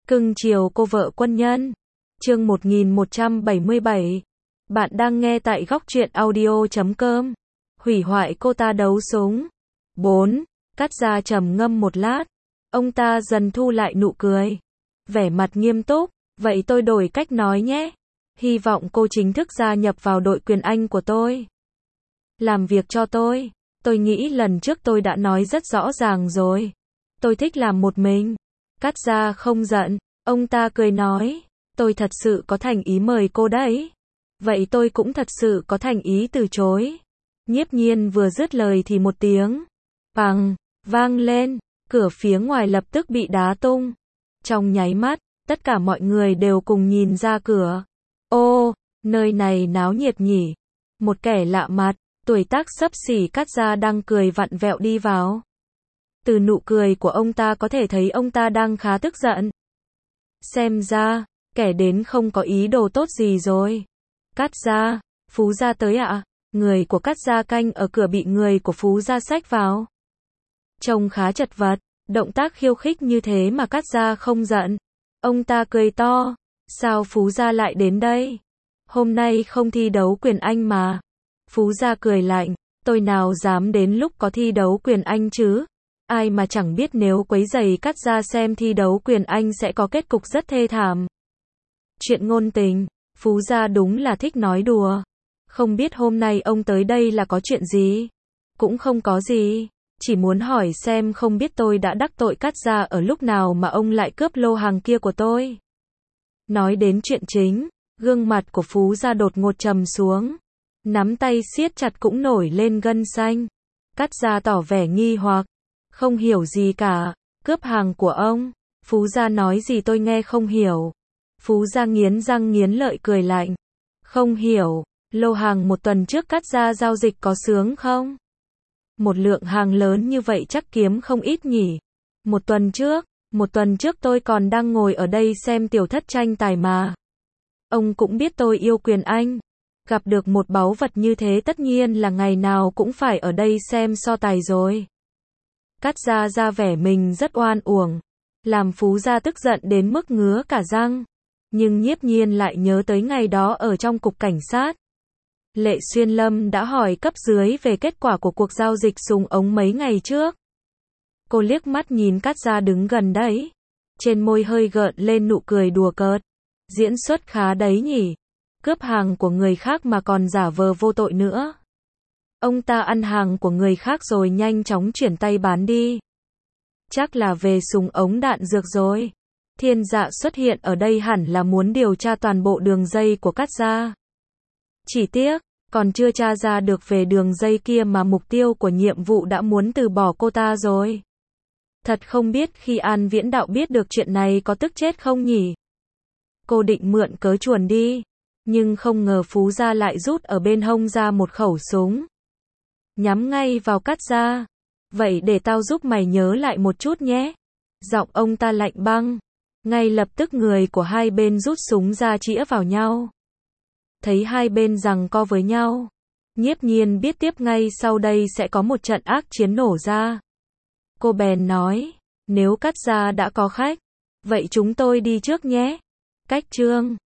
Cưng chiều cô vợ quân nhân. Chương 1177. Bạn đang nghe tại góc truyện audio.com. Hủy hoại cô ta đấu súng. 4. Cắt ra trầm ngâm một lát. Ông ta dần thu lại nụ cười. Vẻ mặt nghiêm túc. Vậy tôi đổi cách nói nhé. Hy vọng cô chính thức gia nhập vào đội quyền Anh của tôi. Làm việc cho tôi. Tôi nghĩ lần trước tôi đã nói rất rõ ràng rồi. Tôi thích làm một mình. Cắt ra không giận. Ông ta cười nói. Tôi thật sự có thành ý mời cô đấy. Vậy tôi cũng thật sự có thành ý từ chối. Nhiếp Nhiên vừa dứt lời thì một tiếng bằng vang lên. Cửa phía ngoài lập tức bị đá tung. Trong nháy mắt, tất cả mọi người đều cùng nhìn ra cửa. Ô, nơi này náo nhiệt nhỉ. Một kẻ lạ mặt, tuổi tác xấp xỉ Cắt ra đang cười vặn vẹo đi vào. Từ nụ cười của ông ta có thể thấy ông ta đang khá tức giận. Xem ra, kẻ đến không có ý đồ tốt gì rồi. Cắt ra, Phú gia tới ạ? Người của Cắt ra canh ở cửa bị người của Phú gia xách vào. Trông khá chật vật, động tác khiêu khích như thế mà Cắt ra không giận. Ông ta cười to. Sao Phú gia lại đến đây? Hôm nay không thi đấu quyền Anh mà. Phú gia cười lạnh. Tôi nào dám đến lúc có thi đấu quyền Anh chứ? Ai mà chẳng biết nếu quấy rầy Cắt ra xem thi đấu quyền Anh sẽ có kết cục rất thê thảm. Chuyện ngôn tình, Phú gia đúng là thích nói đùa. Không biết hôm nay ông tới đây là có chuyện gì? Cũng không có gì. Chỉ muốn hỏi xem không biết tôi đã đắc tội Cắt ra ở lúc nào mà ông lại cướp lô hàng kia của tôi. Nói đến chuyện chính, gương mặt của Phú gia đột ngột trầm xuống. Nắm tay siết chặt cũng nổi lên gân xanh. Cắt ra tỏ vẻ nghi hoặc. Không hiểu gì cả. Cướp hàng của ông. Phú gia nói gì tôi nghe không hiểu. Phú gia nghiến răng nghiến lợi cười lạnh. Không hiểu. Lô hàng một tuần trước Cắt ra giao dịch có sướng không? Một lượng hàng lớn như vậy chắc kiếm không ít nhỉ. Một tuần trước tôi còn đang ngồi ở đây xem tiểu thất tranh tài mà. Ông cũng biết tôi yêu quyền Anh. Gặp được một báu vật như thế tất nhiên là ngày nào cũng phải ở đây xem so tài rồi. Cắt ra vẻ mình rất oan uổng. Làm Phú gia tức giận đến mức ngứa cả răng. Nhưng Nhiếp Nhiên lại nhớ tới ngày đó ở trong cục cảnh sát. Lệ Xuyên Lâm đã hỏi cấp dưới về kết quả của cuộc giao dịch súng ống mấy ngày trước. Cô liếc mắt nhìn Cắt ra đứng gần đấy. Trên môi hơi gợn lên nụ cười đùa cợt. Diễn xuất khá đấy nhỉ. Cướp hàng của người khác mà còn giả vờ vô tội nữa. Ông ta ăn hàng của người khác rồi nhanh chóng chuyển tay bán đi. Chắc là về súng ống đạn dược rồi. Thiên Dạ xuất hiện ở đây hẳn là muốn điều tra toàn bộ đường dây của Cắt ra. Chỉ tiếc, còn chưa tra ra được về đường dây kia mà mục tiêu của nhiệm vụ đã muốn từ bỏ cô ta rồi. Thật không biết khi An Viễn Đạo biết được chuyện này có tức chết không nhỉ? Cô định mượn cớ chuồn đi. Nhưng không ngờ Phú gia lại rút ở bên hông ra một khẩu súng. Nhắm ngay vào Cắt ra. Vậy để tao giúp mày nhớ lại một chút nhé. Giọng ông ta lạnh băng. Ngay lập tức người của hai bên rút súng ra chĩa vào nhau. Thấy hai bên giằng co với nhau. Nhiếp Nhiên biết tiếp ngay sau đây sẽ có một trận ác chiến nổ ra. Cô bèn nói. Nếu Cắt ra đã có khách. Vậy chúng tôi đi trước nhé. Cách chương